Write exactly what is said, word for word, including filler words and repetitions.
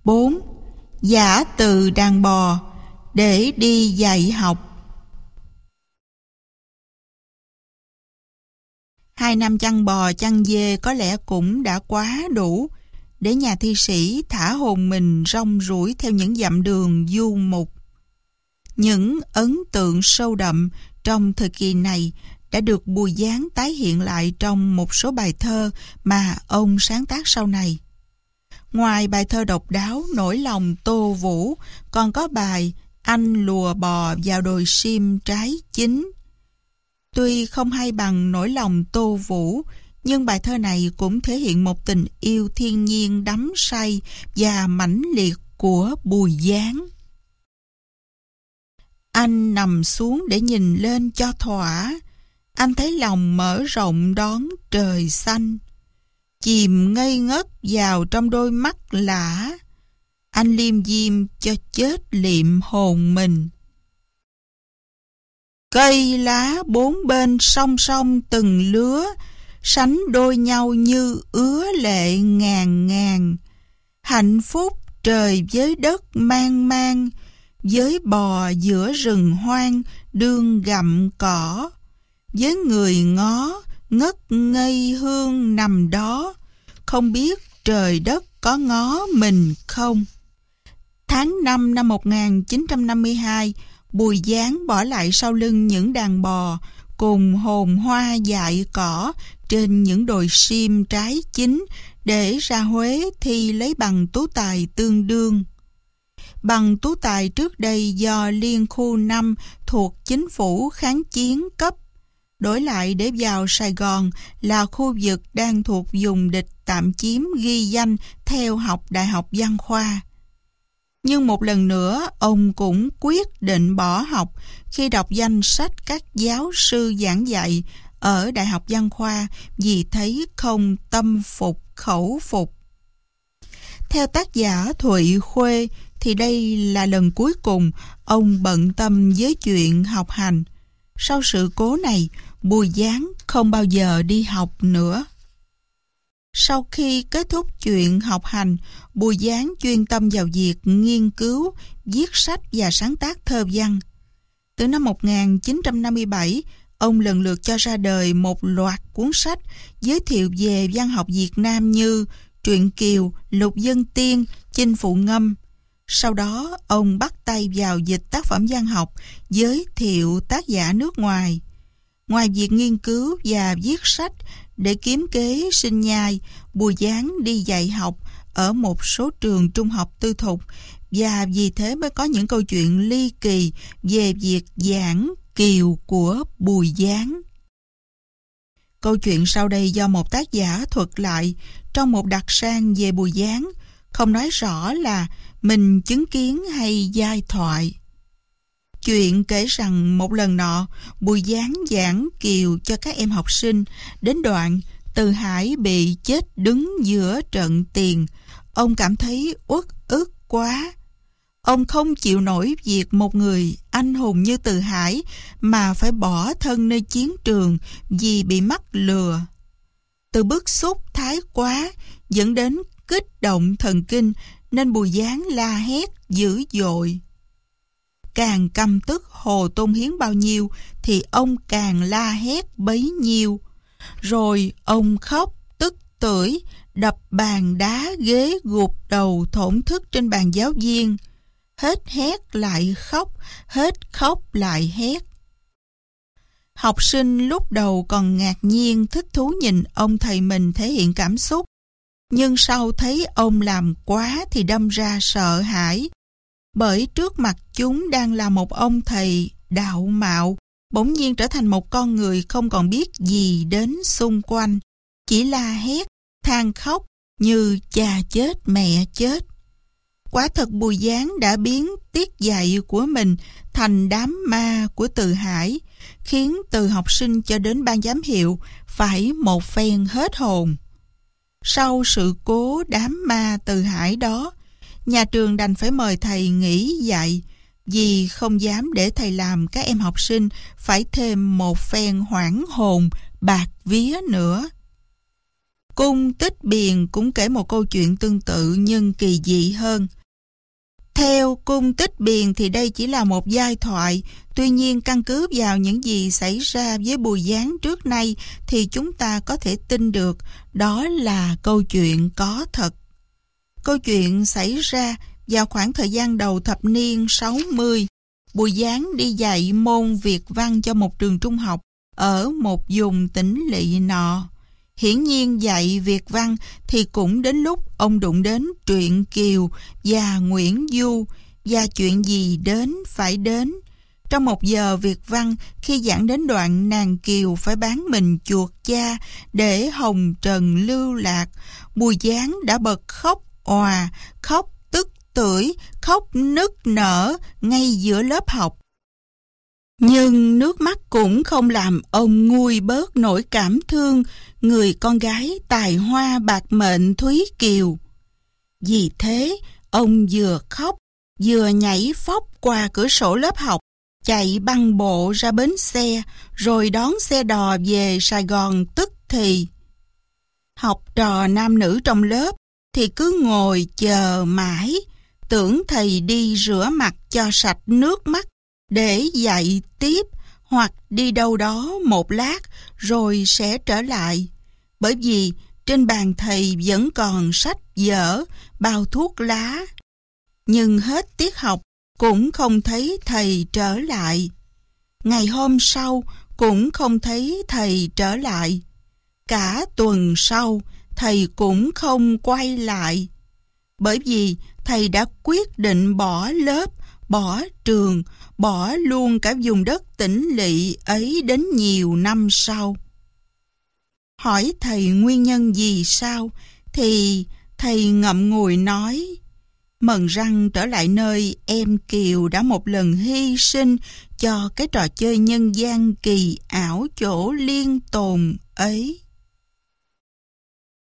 bốn. Giả từ đàn bò để đi dạy học. Hai năm chăn bò chăn dê có lẽ cũng đã quá đủ để nhà thi sĩ thả hồn mình rong ruổi theo những dặm đường du mục. Những ấn tượng sâu đậm trong thời kỳ này đã được Bùi Giáng tái hiện lại trong một số bài thơ mà ông sáng tác sau này. Ngoài bài thơ độc đáo Nỗi lòng Tô Vũ, còn có bài Anh lùa bò vào đồi sim trái chín. Tuy không hay bằng Nỗi lòng Tô Vũ, nhưng bài thơ này cũng thể hiện một tình yêu thiên nhiên đắm say và mãnh liệt của Bùi Giáng. Anh nằm xuống để nhìn lên cho thỏa, anh thấy lòng mở rộng đón trời xanh. Chìm ngây ngất vào trong đôi mắt lã, anh liêm diêm cho chết liệm hồn mình. Cây lá bốn bên song song từng lứa, sánh đôi nhau như ứa lệ ngàn ngàn. Hạnh phúc trời với đất mang mang, với bò giữa rừng hoang đương gặm cỏ. Với người ngó ngất ngây hương nằm đó, không biết trời đất có ngó mình không. Tháng năm năm một nghìn chín trăm năm mươi hai, Bùi Giáng bỏ lại sau lưng những đàn bò cùng hồn hoa dại cỏ trên những đồi sim trái chín để ra Huế thi lấy bằng tú tài tương đương. Bằng tú tài trước đây do Liên khu năm thuộc chính phủ kháng chiến cấp, đổi lại để vào Sài Gòn là khu vực đang thuộc vùng địch tạm chiếm ghi danh theo học Đại học Văn khoa. Nhưng một lần nữa, ông cũng quyết định bỏ học khi đọc danh sách các giáo sư giảng dạy ở Đại học Văn khoa vì thấy không tâm phục khẩu phục. Theo tác giả Thụy Khuê thì đây là lần cuối cùng ông bận tâm với chuyện học hành. Sau sự cố này, Bùi Giáng không bao giờ đi học nữa. Sau khi kết thúc chuyện học hành, Bùi Giáng chuyên tâm vào việc nghiên cứu, viết sách và sáng tác thơ văn. Từ năm một nghìn chín trăm năm mươi bảy, ông lần lượt cho ra đời một loạt cuốn sách giới thiệu về văn học Việt Nam như Truyện Kiều, Lục Dân Tiên, Chinh Phụ Ngâm. Sau đó, ông bắt tay vào dịch tác phẩm văn học, giới thiệu tác giả nước ngoài. Ngoài việc nghiên cứu và viết sách để kiếm kế sinh nhai, Bùi Giáng đi dạy học ở một số trường trung học tư thục và vì thế mới có những câu chuyện ly kỳ về việc giảng kiều của Bùi Giáng. Câu chuyện sau đây do một tác giả thuật lại trong một đặc sản về Bùi Giáng, không nói rõ là mình chứng kiến hay giai thoại. Chuyện kể rằng một lần nọ, Bùi Giáng giảng kiều cho các em học sinh, đến đoạn Từ Hải bị chết đứng giữa trận tiền. Ông cảm thấy uất ức quá. Ông không chịu nổi việc một người anh hùng như Từ Hải mà phải bỏ thân nơi chiến trường vì bị mắc lừa. Từ bức xúc thái quá dẫn đến kích động thần kinh nên Bùi Giáng la hét dữ dội. Càng căm tức Hồ Tôn Hiến bao nhiêu thì ông càng la hét bấy nhiêu. Rồi ông khóc tức tưởi, đập bàn đá ghế gục đầu thổn thức trên bàn giáo viên. Hết hét lại khóc, hết khóc lại hét. Học sinh lúc đầu còn ngạc nhiên thích thú nhìn ông thầy mình thể hiện cảm xúc, nhưng sau thấy ông làm quá thì đâm ra sợ hãi. Bởi trước mặt chúng đang là một ông thầy đạo mạo, bỗng nhiên trở thành một con người không còn biết gì đến xung quanh, chỉ la hét, than khóc như cha chết mẹ chết. Quả thật Bùi Giáng đã biến tiết dạy của mình thành đám ma của Từ Hải, khiến từ học sinh cho đến ban giám hiệu phải một phen hết hồn. Sau sự cố đám ma Từ Hải đó, nhà trường đành phải mời thầy nghỉ dạy vì không dám để thầy làm các em học sinh phải thêm một phen hoảng hồn bạc vía nữa. Cung Tích Biền cũng kể một câu chuyện tương tự nhưng kỳ dị hơn. Theo Cung Tích Biền thì đây chỉ là một giai thoại, tuy nhiên căn cứ vào những gì xảy ra với Bùi Giáng trước nay thì chúng ta có thể tin được đó là câu chuyện có thật. Câu chuyện xảy ra vào khoảng thời gian đầu thập niên sáu mươi. Bùi Giáng đi dạy môn Việt văn cho một trường trung học ở một vùng tỉnh lỵ nọ. Hiển nhiên dạy Việt văn thì cũng đến lúc ông đụng đến Truyện Kiều và Nguyễn Du, và chuyện gì đến phải đến. Trong một giờ Việt văn, khi giảng đến đoạn nàng Kiều phải bán mình chuột cha để hồng trần lưu lạc, Bùi Giáng đã bật khóc òa, khóc tức tưởi, khóc nức nở ngay giữa lớp học. Nhưng nước mắt cũng không làm ông nguôi bớt nỗi cảm thương người con gái tài hoa bạc mệnh Thúy Kiều. Vì thế, ông vừa khóc, vừa nhảy phóc qua cửa sổ lớp học, chạy băng bộ ra bến xe, rồi đón xe đò về Sài Gòn tức thì. Học trò nam nữ trong lớp thì cứ ngồi chờ mãi, tưởng thầy đi rửa mặt cho sạch nước mắt để dạy tiếp, hoặc đi đâu đó một lát rồi sẽ trở lại. Bởi vì trên bàn thầy vẫn còn sách vở, bao thuốc lá. Nhưng hết tiết học cũng không thấy thầy trở lại. Ngày hôm sau cũng không thấy thầy trở lại. Cả tuần sau thầy cũng không quay lại. Bởi vì thầy đã quyết định bỏ lớp, bỏ trường, bỏ luôn cả vùng đất tỉnh lỵ ấy đến nhiều năm sau. Hỏi thầy nguyên nhân gì sao, thì thầy ngậm ngùi nói: Mần răng trở lại nơi em Kiều đã một lần hy sinh cho cái trò chơi nhân gian kỳ ảo chỗ liên tồn ấy.